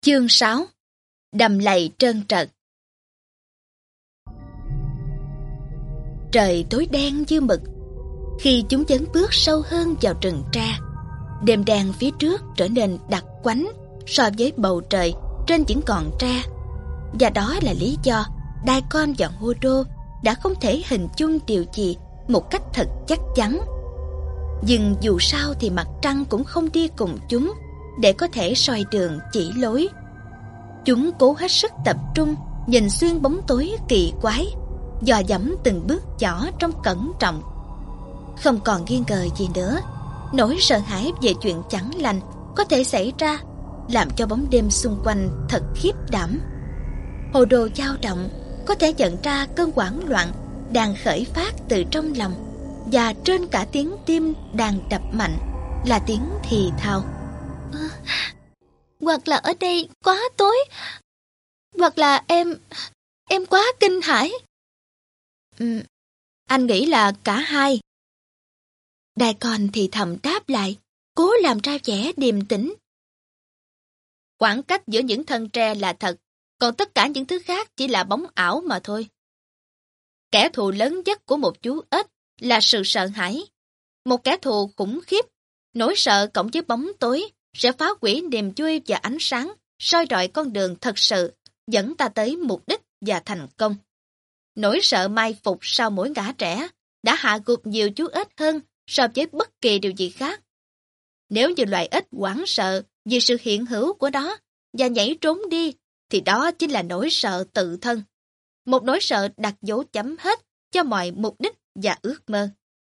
Chương 6. Đầm lầy trơn trượt. Trời tối đen như mực. Khi chúng dấn bước sâu hơn vào rừng tra, đêm đen phía trước trở nên đặc quánh so với bầu trời trên những ngọn tra. Và đó là lý do Daikon và Hodo đã không thể hình dung điều gì một cách thật chắc chắn. Nhưng dù sao thì mặt trăng cũng không đi cùng chúng để có thể soi đường chỉ lối. Chúng cố hết sức tập trung nhìn xuyên bóng tối kỳ quái, dò dẫm từng bước nhỏ trong cẩn trọng. Không còn nghi ngờ gì nữa, nỗi sợ hãi về chuyện chẳng lành có thể xảy ra làm cho bóng đêm xung quanh thật khiếp đảm. Hodo dao động, có thể nhận ra cơn hoảng loạn đang khởi phát từ trong lòng, và trên cả tiếng tim đang đập mạnh là tiếng thì thào. Hoặc là ở đây quá tối, hoặc là em quá kinh hãi. Anh nghĩ là cả hai. Daikon thì thầm đáp lại, cố làm ra vẻ điềm tĩnh. Khoảng cách giữa những thân tre là thật, còn tất cả những thứ khác chỉ là bóng ảo mà thôi. Kẻ thù lớn nhất của một chú ếch là sự sợ hãi. Một kẻ thù khủng khiếp, nỗi sợ cộng với bóng tối sẽ phá hủy niềm vui và ánh sáng, soi rọi con đường thật sự, dẫn ta tới mục đích và thành công. Nỗi sợ mai phục sau mỗi ngã rẽ đã hạ gục nhiều chú ếch hơn so với bất kỳ điều gì khác. Nếu như loài ếch hoảng sợ vì sự hiện hữu của nó và nhảy trốn đi, thì đó chính là nỗi sợ tự thân. Một nỗi sợ đặt dấu chấm hết cho mọi mục đích và ước mơ.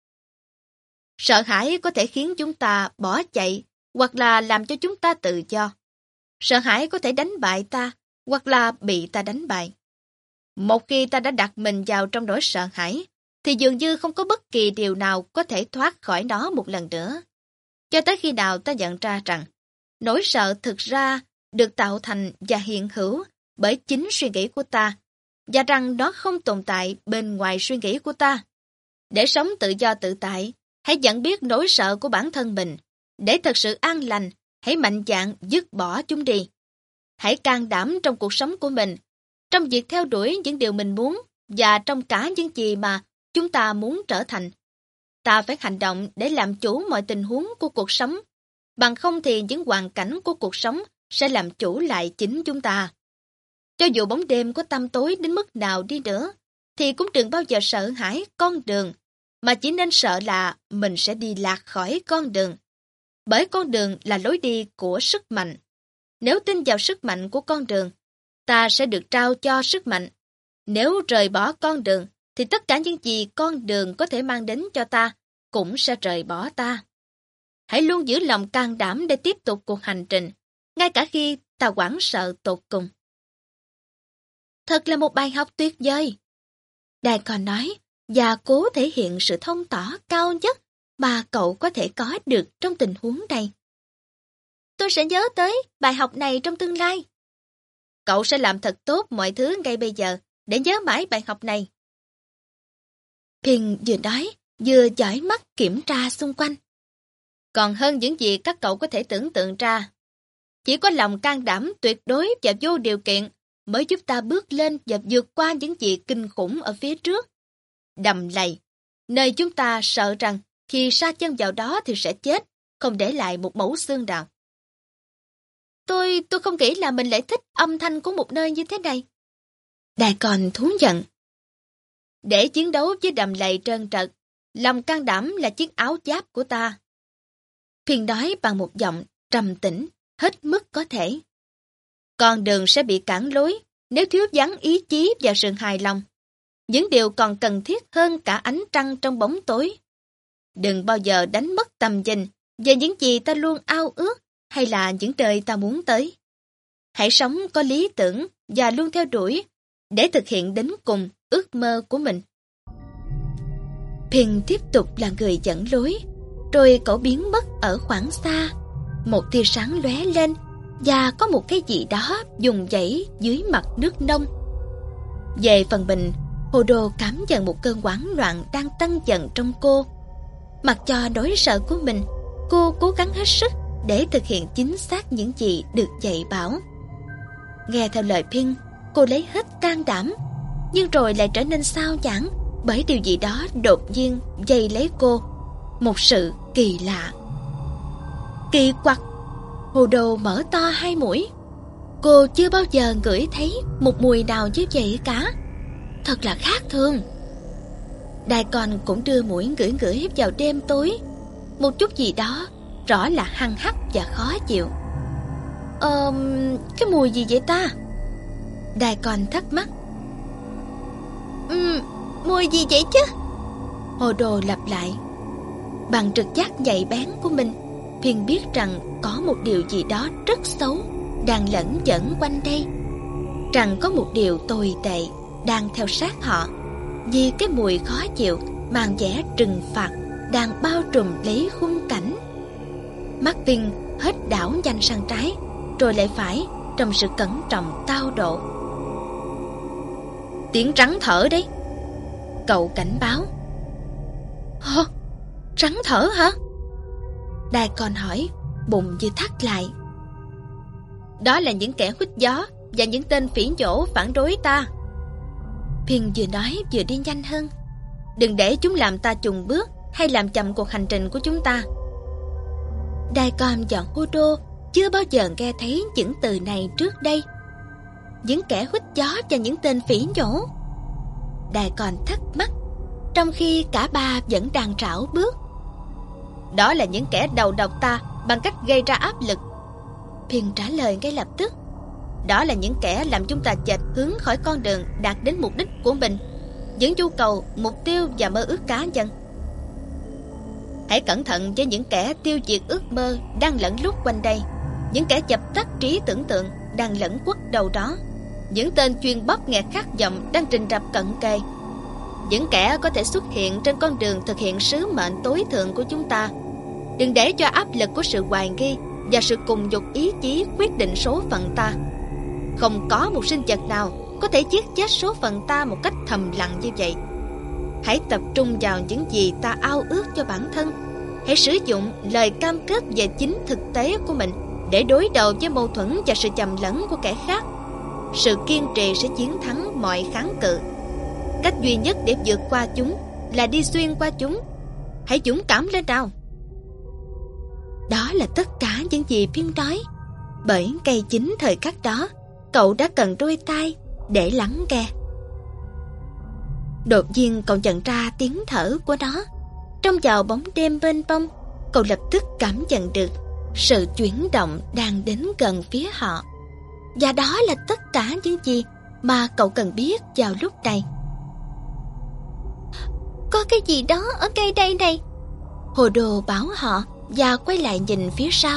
Sợ hãi có thể khiến chúng ta bỏ chạy, hoặc là làm cho chúng ta tự do. Sợ hãi có thể đánh bại ta, hoặc là bị ta đánh bại. Một khi ta đã đặt mình vào trong nỗi sợ hãi, thì dường như không có bất kỳ điều nào có thể thoát khỏi nó một lần nữa. Cho tới khi nào ta nhận ra rằng, nỗi sợ thực ra được tạo thành và hiện hữu bởi chính suy nghĩ của ta, và rằng nó không tồn tại bên ngoài suy nghĩ của ta. Để sống tự do tự tại, hãy nhận biết nỗi sợ của bản thân mình. Để thật sự an lành, hãy mạnh dạn dứt bỏ chúng đi. Hãy can đảm trong cuộc sống của mình, trong việc theo đuổi những điều mình muốn và trong cả những gì mà chúng ta muốn trở thành. Ta phải hành động để làm chủ mọi tình huống của cuộc sống. Bằng không thì những hoàn cảnh của cuộc sống sẽ làm chủ lại chính chúng ta. Cho dù bóng đêm có tăm tối đến mức nào đi nữa, thì cũng đừng bao giờ sợ hãi con đường, mà chỉ nên sợ là mình sẽ đi lạc khỏi con đường. Bởi con đường là lối đi của sức mạnh. Nếu tin vào sức mạnh của con đường, ta sẽ được trao cho sức mạnh. Nếu rời bỏ con đường, thì tất cả những gì con đường có thể mang đến cho ta cũng sẽ rời bỏ ta. Hãy luôn giữ lòng can đảm để tiếp tục cuộc hành trình, ngay cả khi ta hoảng sợ tột cùng. Thật là một bài học tuyệt vời. Daikon nói, và cố thể hiện sự thông tỏ cao nhất mà cậu có thể có được trong tình huống này. Tôi sẽ nhớ tới bài học này trong tương lai. Cậu sẽ làm thật tốt mọi thứ ngay bây giờ để nhớ mãi bài học này. Phin vừa nói, vừa dõi mắt kiểm tra xung quanh. Còn hơn những gì các cậu có thể tưởng tượng ra. Chỉ có lòng can đảm tuyệt đối và vô điều kiện mới giúp ta bước lên và vượt qua những gì kinh khủng ở phía trước. Đầm lầy, nơi chúng ta sợ rằng khi sa chân vào đó thì sẽ chết, không để lại một mẩu xương nào. Tôi không nghĩ là mình lại thích âm thanh của một nơi như thế này. Daikon thú nhận. Để chiến đấu với đầm lầy trơn trượt, lòng can đảm là chiếc áo giáp của ta. Phin nói bằng một giọng trầm tĩnh, hết mức có thể. Con đường sẽ bị cản lối nếu thiếu vắng ý chí và sự hài lòng. Những điều còn cần thiết hơn cả ánh trăng trong bóng tối. Đừng bao giờ đánh mất tầm nhìn về những gì ta luôn ao ước hay là những nơi ta muốn tới. Hãy sống có lý tưởng và luôn theo đuổi để thực hiện đến cùng ước mơ của mình. Phin tiếp tục là người dẫn lối, rồi cậu biến mất ở khoảng xa. Một tia sáng lóe lên và có một cái gì đó dùng dãy dưới mặt nước nông. Về phần mình, Hodo cảm nhận một cơn hoảng loạn đang tăng dần trong cô. Mặc cho nỗi sợ của mình, cô cố gắng hết sức để thực hiện chính xác những gì được dạy bảo. Nghe theo lời Pin, cô lấy hết can đảm, nhưng rồi lại trở nên xao nhãng bởi điều gì đó đột nhiên dây lấy cô. Một sự kỳ lạ. Kỳ quặc. Hồ Đồ mở to hai mũi. Cô chưa bao giờ ngửi thấy một mùi nào như vậy cả. Thật là khác thường. Đài Con cũng đưa mũi ngửi vào đêm tối. Một chút gì đó rõ là hăng hắc và khó chịu. Cái mùi gì vậy ta? Đài Con thắc mắc. Mùi gì vậy chứ? Hồ Đồ lặp lại. Bằng trực giác nhạy bén của mình, Phiên biết rằng có một điều gì đó rất xấu đang lẩn vẩn quanh đây, rằng có một điều tồi tệ đang theo sát họ, vì cái mùi khó chịu mang vẻ trừng phạt đang bao trùm lấy khung cảnh. Mắt Phiên hết đảo nhanh sang trái rồi lại phải trong sự cẩn trọng cao độ. Tiếng rắn thở đấy, cậu cảnh báo. Hả? Rắn thở hả? Đài Con hỏi, bụng như thắt lại. Đó là những kẻ huýt gió và những tên phỉ nhổ phản đối ta. Phiên vừa nói vừa đi nhanh hơn. Đừng để chúng làm ta chùn bước hay làm chậm cuộc hành trình của chúng ta. Đài Con và Hồ Đô chưa bao giờ nghe thấy những từ này trước đây. Những kẻ huýt gió và những tên phỉ nhổ. Đài Con thắc mắc, trong khi cả ba vẫn đang rảo bước. Đó là những kẻ đầu độc ta bằng cách gây ra áp lực. Phiên trả lời ngay lập tức. Đó là những kẻ làm chúng ta chệch hướng khỏi con đường đạt đến mục đích của mình, những nhu cầu, mục tiêu và mơ ước cá nhân. Hãy cẩn thận với những kẻ tiêu diệt ước mơ đang lẫn lút quanh đây, những kẻ dập tắt trí tưởng tượng đang lẫn quất đâu đó, những tên chuyên bóp nghẹt khát vọng đang trình rập cận kề, những kẻ có thể xuất hiện trên con đường thực hiện sứ mệnh tối thượng của chúng ta. Đừng để cho áp lực của sự hoài nghi và sự cùng dục ý chí quyết định số phận ta. Không có một sinh vật nào có thể giết chết số phận ta một cách thầm lặng như vậy. Hãy tập trung vào những gì ta ao ước cho bản thân. Hãy sử dụng lời cam kết về chính thực tế của mình để đối đầu với mâu thuẫn và sự chầm lẫn của kẻ khác. Sự kiên trì sẽ chiến thắng mọi kháng cự. Cách duy nhất để vượt qua chúng là đi xuyên qua chúng. Hãy dũng cảm lên nào. Đó là tất cả những gì Phiên nói. Bởi ngay chính thời khắc đó, cậu đã cần đôi tai để lắng nghe. Đột nhiên cậu nhận ra tiếng thở của nó. Trong vào bóng đêm mênh mông, cậu lập tức cảm nhận được sự chuyển động đang đến gần phía họ. Và đó là tất cả những gì mà cậu cần biết vào lúc này. Có cái gì đó ở ngay đây này, Hồ Đồ bảo họ và quay lại nhìn phía sau.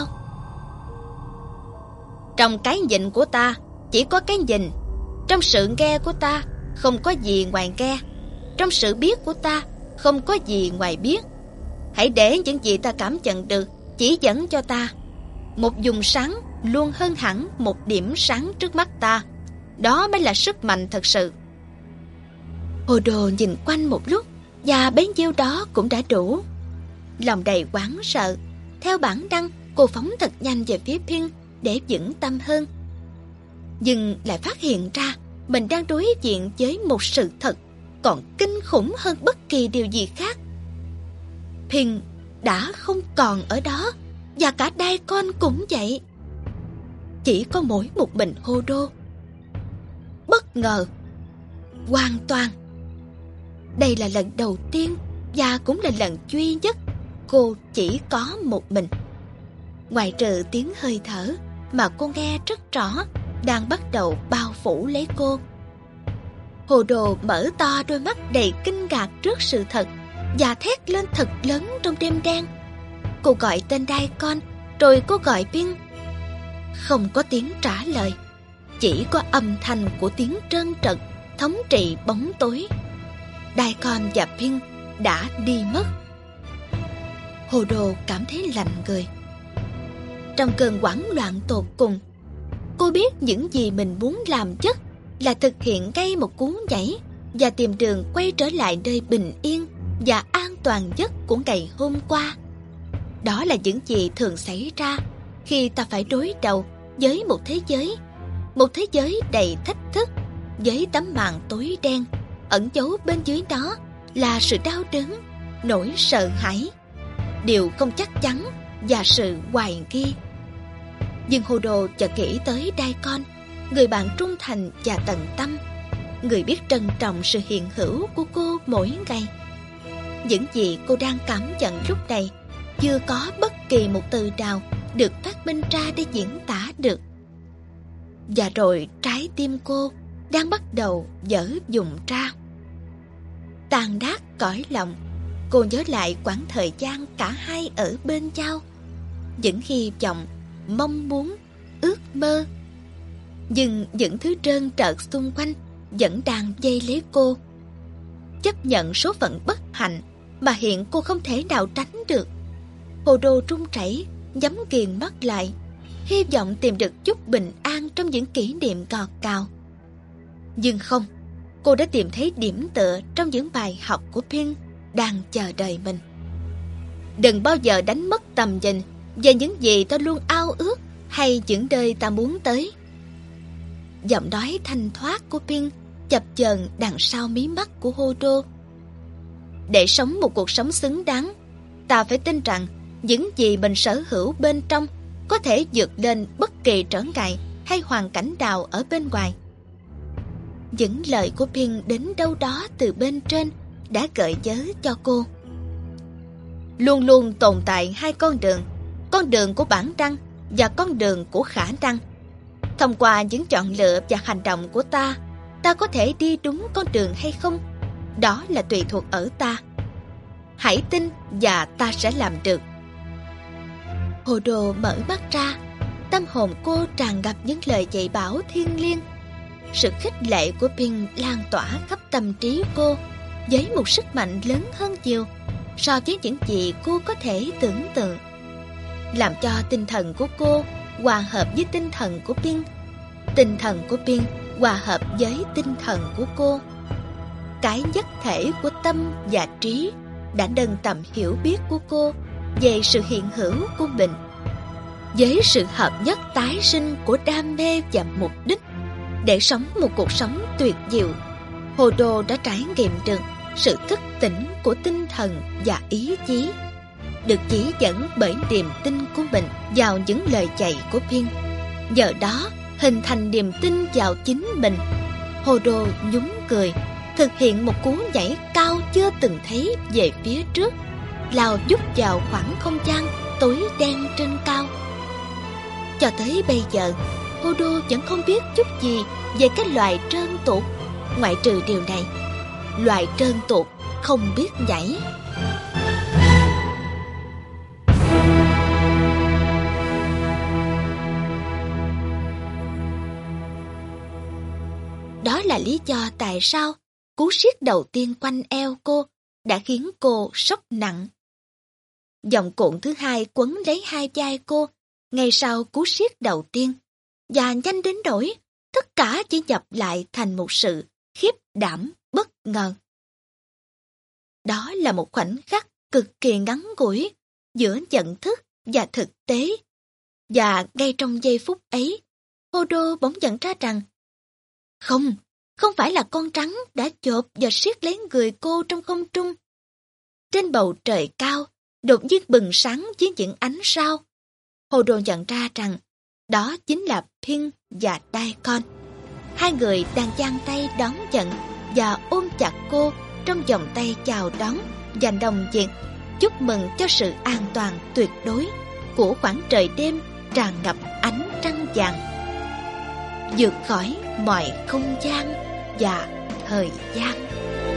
Trong cái nhìn của ta chỉ có cái nhìn. Trong sự nghe của ta không có gì ngoài nghe. Trong sự biết của ta không có gì ngoài biết. Hãy để những gì ta cảm nhận được chỉ dẫn cho ta. Một vùng sáng luôn hơn hẳn một điểm sáng trước mắt ta. Đó mới là sức mạnh thật sự. Hồ Đồ nhìn quanh một lúc và bấy nhiêu đó cũng đã đủ. Lòng đầy hoảng sợ, theo bản năng cô phóng thật nhanh về phía Phiên để vững tâm hơn. Nhưng lại phát hiện ra mình đang đối diện với một sự thật còn kinh khủng hơn bất kỳ điều gì khác. Phiên đã không còn ở đó, và cả Đài Con cũng vậy. Chỉ có mỗi một mình Hồ Đô. Bất ngờ, hoàn toàn. Đây là lần đầu tiên và cũng là lần duy nhất cô chỉ có một mình. Ngoại trừ tiếng hơi thở mà cô nghe rất rõ đang bắt đầu bao phủ lấy cô. Hồ Đồ mở to đôi mắt đầy kinh ngạc trước sự thật và thét lên thật lớn trong đêm đen. Cô gọi tên Đài Con, rồi cô gọi Phiên. Không có tiếng trả lời, chỉ có âm thanh của tiếng trơn trật thống trị bóng tối. Đài Con và Phiên đã đi mất. Hồ Đồ cảm thấy lạnh người. Trong cơn hoảng loạn tột cùng, cô biết những gì mình muốn làm nhất là thực hiện ngay một cú nhảy và tìm đường quay trở lại nơi bình yên và an toàn nhất của ngày hôm qua. Đó là những gì thường xảy ra khi ta phải đối đầu với một thế giới một thế giới đầy thách thức, với tấm màn tối đen, ẩn giấu bên dưới đó là sự đau đớn, nỗi sợ hãi, điều không chắc chắn và sự hoài nghi. Nhưng Hodor chợt nghĩ tới Daikon, người bạn trung thành và tận tâm, người biết trân trọng sự hiện hữu của cô mỗi ngày. Những gì cô đang cảm nhận lúc này chưa có bất kỳ một từ nào được phát minh ra để diễn tả được. Và rồi trái tim cô đang bắt đầu vỡ vụn ra. Tan nát cõi lòng, cô nhớ lại quãng thời gian cả hai ở bên nhau, những hy vọng, mong muốn, ước mơ. Nhưng những thứ trơn trợt xung quanh vẫn đang vây lấy cô. Chấp nhận số phận bất hạnh mà hiện cô không thể nào tránh được. Hodor run rẩy, nhắm nghiền mắt lại, hy vọng tìm được chút bình an trong những kỷ niệm ngọt ngào. Nhưng không, cô đã tìm thấy điểm tựa trong những bài học của Pin đang chờ đợi mình. Đừng bao giờ đánh mất tầm nhìn về những gì ta luôn ao ước hay những nơi ta muốn tới. Giọng nói thanh thoát của Pin chập chờn đằng sau mí mắt của Hodor. Để sống một cuộc sống xứng đáng, ta phải tin rằng những gì mình sở hữu bên trong có thể vượt lên bất kỳ trở ngại hay hoàn cảnh nào ở bên ngoài. Những lời của Pin đến đâu đó từ bên trên đã gợi nhớ cho cô. Luôn luôn tồn tại hai con đường của bản năng và con đường của khả năng. Thông qua những chọn lựa và hành động của ta có thể đi đúng con đường hay không, đó là tùy thuộc ở ta. Hãy tin và ta sẽ làm được. Hodor mở mắt ra, tâm hồn cô tràn ngập những lời dạy bảo thiêng liêng. Sự khích lệ của Pin lan tỏa khắp tâm trí cô với một sức mạnh lớn hơn nhiều so với những gì cô có thể tưởng tượng, làm cho tinh thần của cô hòa hợp với tinh thần của Pin, tinh thần của Pin hòa hợp với tinh thần của cô. Cái nhất thể của tâm và trí đã nâng tầm hiểu biết của cô về sự hiện hữu của mình. Với sự hợp nhất tái sinh của đam mê và mục đích để sống một cuộc sống tuyệt diệu, Hodor đã trải nghiệm được sự thức tỉnh của tinh thần và ý chí, được chỉ dẫn bởi niềm tin của mình vào những lời dạy của Pin. Nhờ đó hình thành niềm tin vào chính mình. Hodor nhún cười, thực hiện một cú nhảy cao chưa từng thấy về phía trước, lao vút vào khoảng không gian tối đen trên cao. Cho tới bây giờ, Hodor vẫn không biết chút gì về cái loài trơn tuột, ngoại trừ điều này: loài trơn tuột không biết nhảy. Đó là lý do tại sao cú siết đầu tiên quanh eo cô đã khiến cô sốc nặng. Vòng cuộn thứ hai quấn lấy hai vai cô ngay sau cú siết đầu tiên, và nhanh đến nỗi tất cả chỉ nhập lại thành một sự khiếp đảm bất ngờ. Đó là một khoảnh khắc cực kỳ ngắn ngủi giữa nhận thức và thực tế, và ngay trong giây phút ấy, Hodor bỗng nhận ra rằng không phải là con rắn đã chộp và siết lấy người cô trong không trung. Trên bầu trời cao đột nhiên bừng sáng với những ánh sao. Hodor nhận ra rằng đó chính là Pin và Daikon. Hai người đang giang tay đón nhận và ôm chặt cô trong vòng tay chào đón và đồng nhiệt chúc mừng cho sự an toàn tuyệt đối của khoảng trời đêm tràn ngập ánh trăng vàng, vượt khỏi mọi không gian và thời gian.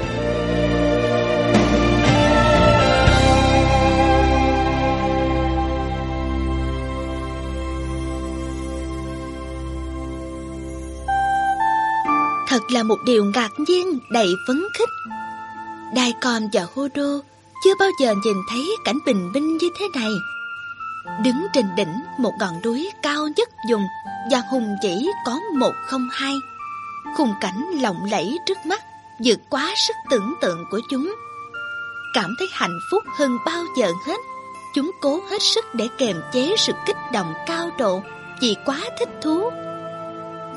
Thật là một điều ngạc nhiên đầy phấn khích. Daikon và Hodor chưa bao giờ nhìn thấy cảnh bình minh như thế này. Đứng trên đỉnh một ngọn núi cao nhất vùng và hùng vĩ có 102. Khung cảnh lộng lẫy trước mắt vượt quá sức tưởng tượng của chúng. Cảm thấy hạnh phúc hơn bao giờ hết, chúng cố hết sức để kềm chế sự kích động cao độ vì quá thích thú.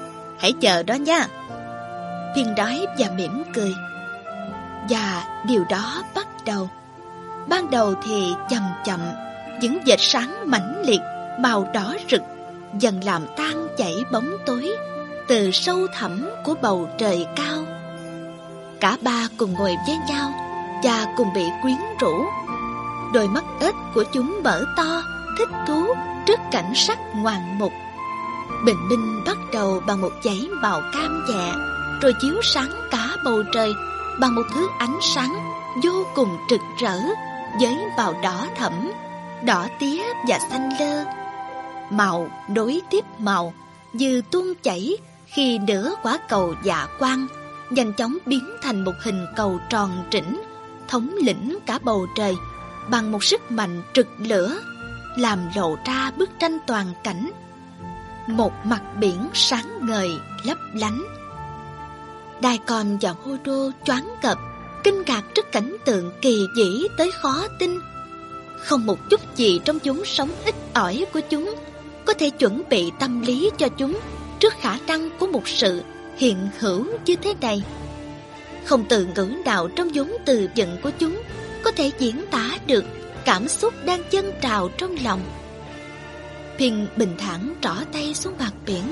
Hãy chờ đó nha. Phiên nói và mỉm cười. Và điều đó bắt đầu. Ban đầu thì chậm chậm, những vệt sáng mãnh liệt, màu đỏ rực, dần làm tan chảy bóng tối từ sâu thẳm của bầu trời cao. Cả ba cùng ngồi với nhau và cùng bị quyến rũ. Đôi mắt ếch của chúng mở to, thích thú trước cảnh sắc ngoạn mục. Bình minh bắt đầu bằng một dải màu cam nhẹ, rồi chiếu sáng cả bầu trời bằng một thứ ánh sáng vô cùng rực rỡ với màu đỏ thẫm, đỏ tía và xanh lơ. Màu nối tiếp màu như tuôn chảy khi nửa quả cầu dạ quang nhanh chóng biến thành một hình cầu tròn trĩnh, thống lĩnh cả bầu trời bằng một sức mạnh rực lửa, làm lộ ra bức tranh toàn cảnh. Một mặt biển sáng ngời lấp lánh. Daikon và Hodo choáng ngợp, kinh ngạc trước cảnh tượng kỳ vĩ tới khó tin. Không một chút gì trong chúng sống ít ỏi của chúng có thể chuẩn bị tâm lý cho chúng trước khả năng của một sự hiện hữu như thế này. Không từ ngữ nào trong vốn từ vựng của chúng có thể diễn tả được cảm xúc đang dâng trào trong lòng. Phiên bình thản trỏ tay xuống mặt biển.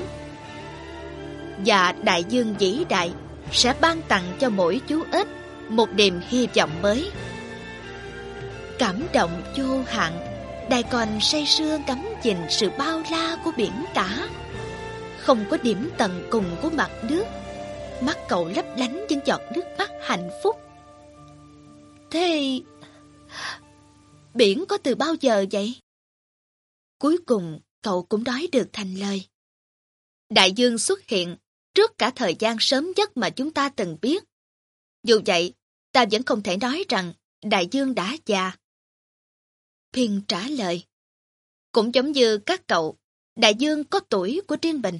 Và đại dương vĩ đại sẽ ban tặng cho mỗi chú ếch một niềm hy vọng mới. Cảm động vô hạn, Daikon say sưa ngắm nhìn sự bao la của biển cả. Không có điểm tận cùng của mặt nước, mắt cậu lấp lánh những giọt nước mắt hạnh phúc. Thế biển có từ bao giờ vậy? Cuối cùng cậu cũng nói được thành lời. Đại dương xuất hiện trước cả thời gian sớm nhất mà chúng ta từng biết. Dù vậy, ta vẫn không thể nói rằng đại dương đã già. Phiên trả lời. Cũng giống như các cậu, đại dương có tuổi của riêng mình.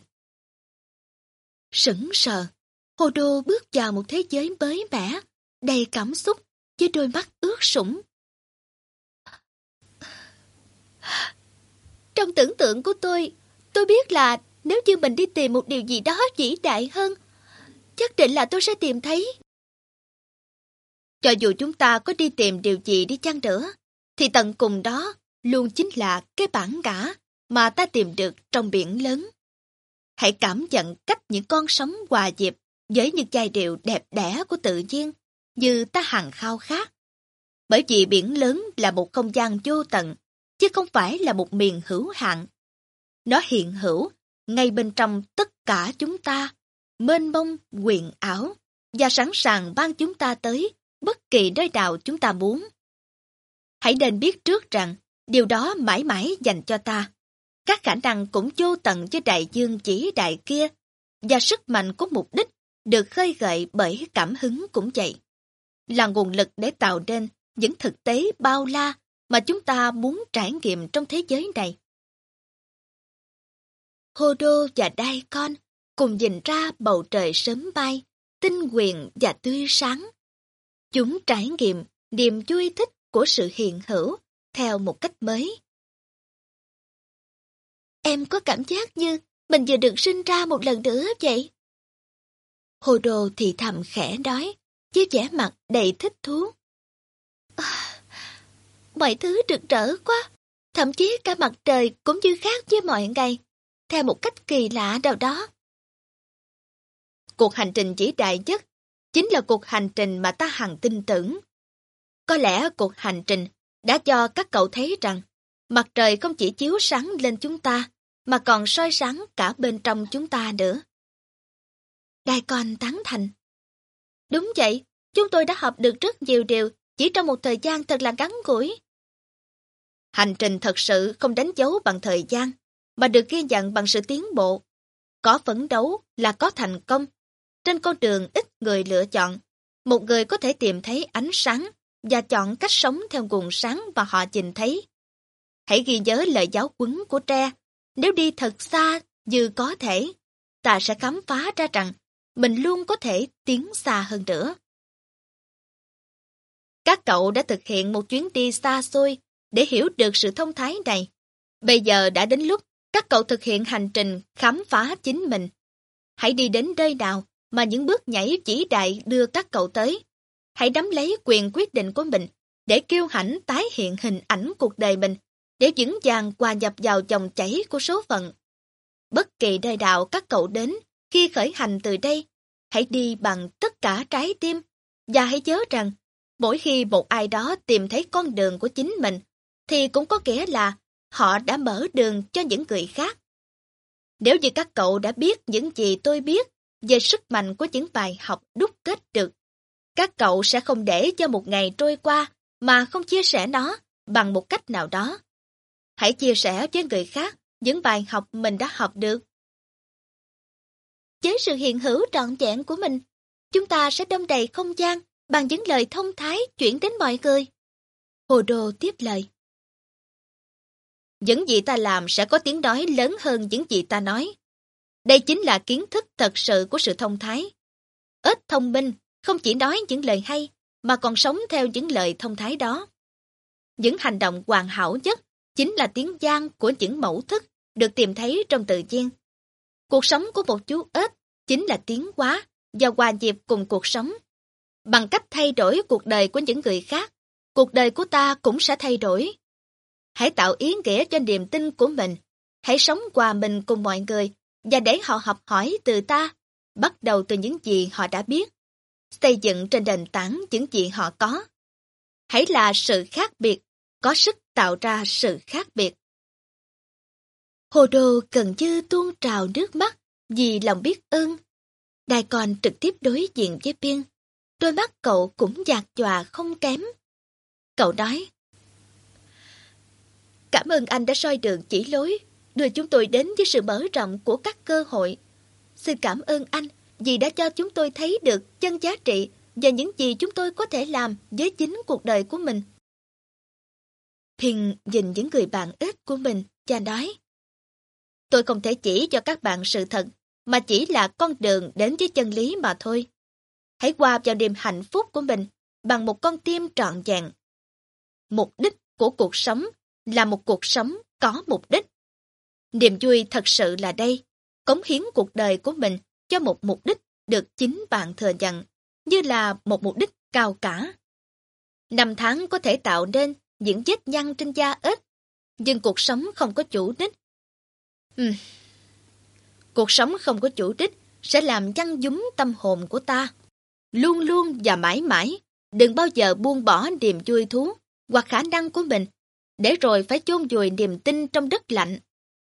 Sững sờ, Hodo bước vào một thế giới mới mẻ, đầy cảm xúc, với đôi mắt ướt sũng. Trong tưởng tượng của tôi biết là nếu như mình đi tìm một điều gì đó vĩ đại hơn, chắc định là tôi sẽ tìm thấy. Cho dù chúng ta có đi tìm điều gì đi chăng nữa, thì tận cùng đó luôn chính là cái bản ngã mà ta tìm được trong biển lớn. Hãy cảm nhận cách những con sóng hòa nhịp với những giai điệu đẹp đẽ của tự nhiên như ta hằng khao khát. Bởi vì biển lớn là một không gian vô tận, chứ không phải là một miền hữu hạn. Nó hiện hữu ngay bên trong tất cả chúng ta, mênh mông, huyền ảo, và sẵn sàng ban chúng ta tới bất kỳ nơi nào chúng ta muốn. Hãy nên biết trước rằng điều đó mãi mãi dành cho ta. Các khả năng cũng vô tận với đại dương vĩ đại kia, và sức mạnh của mục đích được khơi gợi bởi cảm hứng cũng vậy. Là nguồn lực để tạo nên những thực tế bao la mà chúng ta muốn trải nghiệm trong thế giới này. Hodo và Daikon cùng nhìn ra bầu trời sớm mai, tinh huyền và tươi sáng. Chúng trải nghiệm niềm vui thích của sự hiện hữu theo một cách mới. Em có cảm giác như mình vừa được sinh ra một lần nữa vậy. Hodo thì thầm khẽ nói, với vẻ mặt đầy thích thú. Mọi thứ rực rỡ quá, thậm chí cả mặt trời cũng như khác với mọi ngày, theo một cách kỳ lạ nào đó. Cuộc hành trình vĩ đại nhất chính là cuộc hành trình mà ta hằng tin tưởng. Có lẽ cuộc hành trình đã cho các cậu thấy rằng mặt trời không chỉ chiếu sáng lên chúng ta, mà còn soi sáng cả bên trong chúng ta nữa. Daikon tán thành. Đúng vậy, chúng tôi đã học được rất nhiều điều chỉ trong một thời gian thật là ngắn ngủi. Hành trình thật sự không đánh dấu bằng thời gian, mà được ghi nhận bằng sự tiến bộ. Có phấn đấu là có thành công. Trên con đường ít người lựa chọn, một người có thể tìm thấy ánh sáng và chọn cách sống theo nguồn sáng mà họ nhìn thấy. Hãy ghi nhớ lời giáo huấn của Tre. Nếu đi thật xa như có thể, ta sẽ khám phá ra rằng mình luôn có thể tiến xa hơn nữa. Các cậu đã thực hiện một chuyến đi xa xôi để hiểu được sự thông thái này. Bây giờ đã đến lúc các cậu thực hiện hành trình khám phá chính mình. Hãy đi đến nơi nào mà những bước nhảy vĩ đại đưa các cậu tới. Hãy nắm lấy quyền quyết định của mình để kiêu hãnh tái hiện hình ảnh cuộc đời mình, để vững vàng hòa nhập vào dòng chảy của số phận. Bất kỳ nơi nào các cậu đến khi khởi hành từ đây, hãy đi bằng tất cả trái tim, và hãy nhớ rằng mỗi khi một ai đó tìm thấy con đường của chính mình, thì cũng có nghĩa là họ đã mở đường cho những người khác. Nếu như các cậu đã biết những gì tôi biết về sức mạnh của những bài học đúc kết được, các cậu sẽ không để cho một ngày trôi qua mà không chia sẻ nó bằng một cách nào đó. Hãy chia sẻ với người khác những bài học mình đã học được. Với sự hiện hữu trọn vẹn của mình, chúng ta sẽ đong đầy không gian bằng những lời thông thái chuyển đến mọi người. Hồ Đô tiếp lời. Những gì ta làm sẽ có tiếng nói lớn hơn những gì ta nói. Đây chính là kiến thức thật sự của sự thông thái. Ếch thông minh không chỉ nói những lời hay, mà còn sống theo những lời thông thái đó. Những hành động hoàn hảo nhất chính là tiếng vang của những mẫu thức được tìm thấy trong tự nhiên. Cuộc sống của một chú ếch chính là tiến hóa và hòa nhịp cùng cuộc sống. Bằng cách thay đổi cuộc đời của những người khác, cuộc đời của ta cũng sẽ thay đổi. Hãy tạo ý nghĩa cho niềm tin của mình. Hãy sống hòa mình cùng mọi người và để họ học hỏi từ ta, bắt đầu từ những gì họ đã biết, xây dựng trên nền tảng những gì họ có. Hãy là sự khác biệt, có sức tạo ra sự khác biệt. Hồ Đô gần như tuôn trào nước mắt vì lòng biết ơn. Đài còn trực tiếp đối diện với Biên. Đôi mắt cậu cũng dạt dòa không kém. Cậu nói, cảm ơn anh đã soi đường chỉ lối, đưa chúng tôi đến với sự mở rộng của các cơ hội. Xin cảm ơn anh vì đã cho chúng tôi thấy được chân giá trị và những gì chúng tôi có thể làm với chính cuộc đời của mình. Biên nhìn những người bạn ếch của mình và nói, tôi không thể chỉ cho các bạn sự thật, mà chỉ là con đường đến với chân lý mà thôi. Hãy hòa vào niềm hạnh phúc của mình bằng một con tim trọn vẹn. Mục đích của cuộc sống là một cuộc sống có mục đích. Niềm vui thật sự là đây, cống hiến cuộc đời của mình cho một mục đích được chính bạn thừa nhận, như là một mục đích cao cả. Năm tháng có thể tạo nên những vết nhăn trên da ếch, nhưng cuộc sống không có chủ đích. Cuộc sống không có chủ đích sẽ làm nhăn nhúm tâm hồn của ta. Luôn luôn và mãi mãi, đừng bao giờ buông bỏ niềm vui thú hoặc khả năng của mình, để rồi phải chôn vùi niềm tin trong đất lạnh.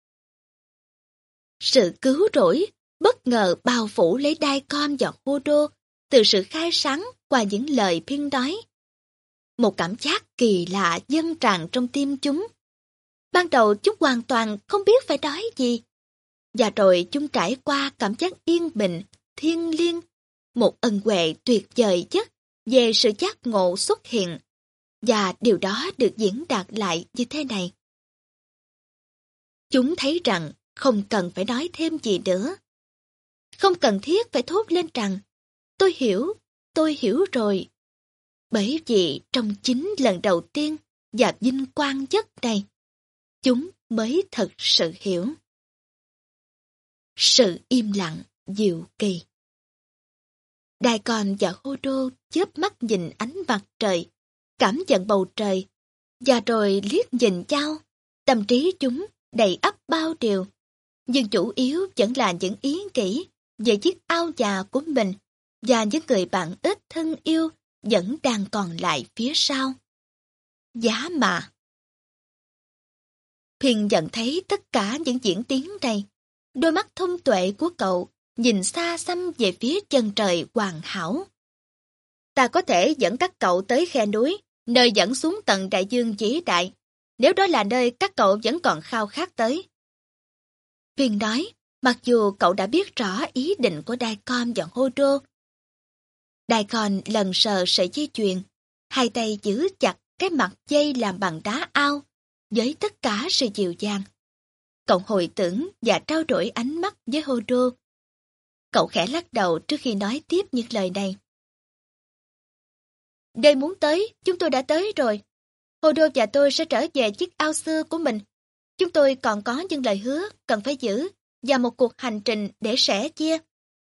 Sự cứu rỗi bất ngờ bao phủ lấy Daikon và Hồ Đô từ sự khai sáng qua những lời Biên nói. Một cảm giác kỳ lạ dâng tràn trong tim chúng. Ban đầu chúng hoàn toàn không biết phải nói gì. Và rồi chúng trải qua cảm giác yên bình, thiêng liêng, một ân huệ tuyệt vời nhất về sự giác ngộ xuất hiện. Và điều đó được diễn đạt lại như thế này. Chúng thấy rằng không cần phải nói thêm gì nữa. Không cần thiết phải thốt lên rằng, tôi hiểu rồi. Bởi vì trong chính lần đầu tiên và vinh quang nhất này, chúng mới thật sự hiểu. Sự im lặng diệu kỳ. Daikon và Hồ Đô chớp mắt nhìn ánh mặt trời, cảm nhận bầu trời, và rồi liếc nhìn nhau, tâm trí chúng đầy ắp bao điều. Nhưng chủ yếu vẫn là những ý nghĩ về chiếc ao già của mình và những người bạn ếch thân yêu vẫn đang còn lại phía sau. Giá mà. Biên nhận thấy tất cả những diễn tiến này. Đôi mắt thông tuệ của cậu nhìn xa xăm về phía chân trời hoàn hảo. Ta có thể dẫn các cậu tới khe núi, nơi dẫn xuống tận đại dương vĩ đại, nếu đó là nơi các cậu vẫn còn khao khát tới. Biên nói, mặc dù cậu đã biết rõ ý định của Daikon và Hồ Đô. Daikon lần sờ sợi dây chuyền, hai tay giữ chặt cái mặt dây làm bằng đá ao, với tất cả sự dịu dàng. Cậu hồi tưởng và trao đổi ánh mắt với Hồ Đô. Cậu khẽ lắc đầu trước khi nói tiếp những lời này. Nơi muốn tới, chúng tôi đã tới rồi. Hồ Đô và tôi sẽ trở về chiếc ao xưa của mình. Chúng tôi còn có những lời hứa cần phải giữ và một cuộc hành trình để sẻ chia.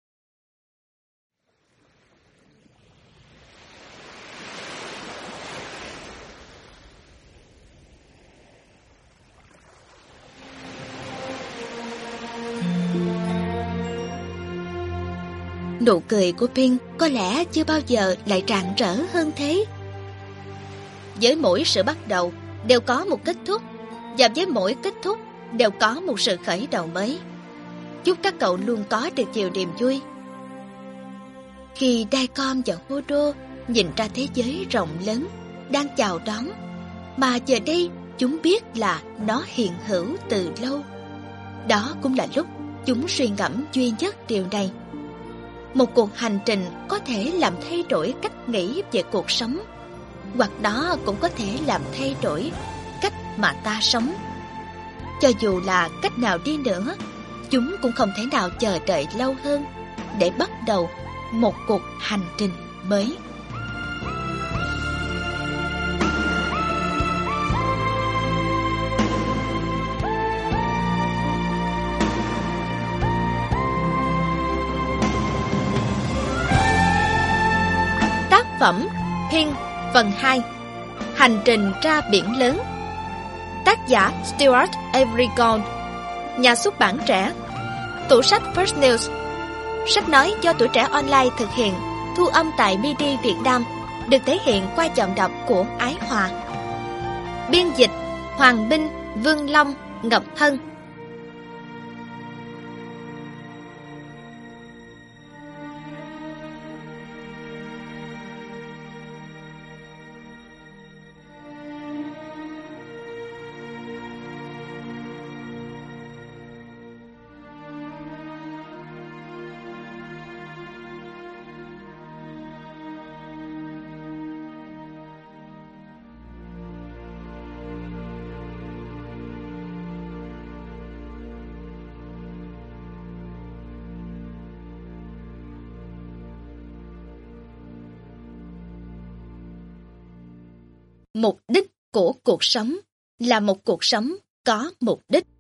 Nụ cười của Pink có lẽ chưa bao giờ lại rạng rỡ hơn thế. Với mỗi sự bắt đầu đều có một kết thúc, và với mỗi kết thúc đều có một sự khởi đầu mới. Chúc các cậu luôn có được nhiều niềm vui. Khi Daikon và Hodo nhìn ra thế giới rộng lớn đang chào đón, mà giờ đây chúng biết là nó hiện hữu từ lâu, đó cũng là lúc chúng suy ngẫm duy nhất điều này. Một cuộc hành trình có thể làm thay đổi cách nghĩ về cuộc sống, hoặc đó cũng có thể làm thay đổi cách mà ta sống. Cho dù là cách nào đi nữa, chúng cũng không thể nào chờ đợi lâu hơn để bắt đầu một cuộc hành trình mới. Tác phẩm Pink phần 2: Hành trình ra biển lớn. Tác giả Stuart Avery Gold. Nhà xuất bản Trẻ. Tủ sách First News. Sách nói do Tuổi Trẻ Online thực hiện, thu âm tại MIDI Việt Nam, được thể hiện qua giọng đọc của Ái Hòa. Biên dịch Hoàng Binh, Vương Long, Ngọc Hân. Mục đích của cuộc sống là một cuộc sống có mục đích.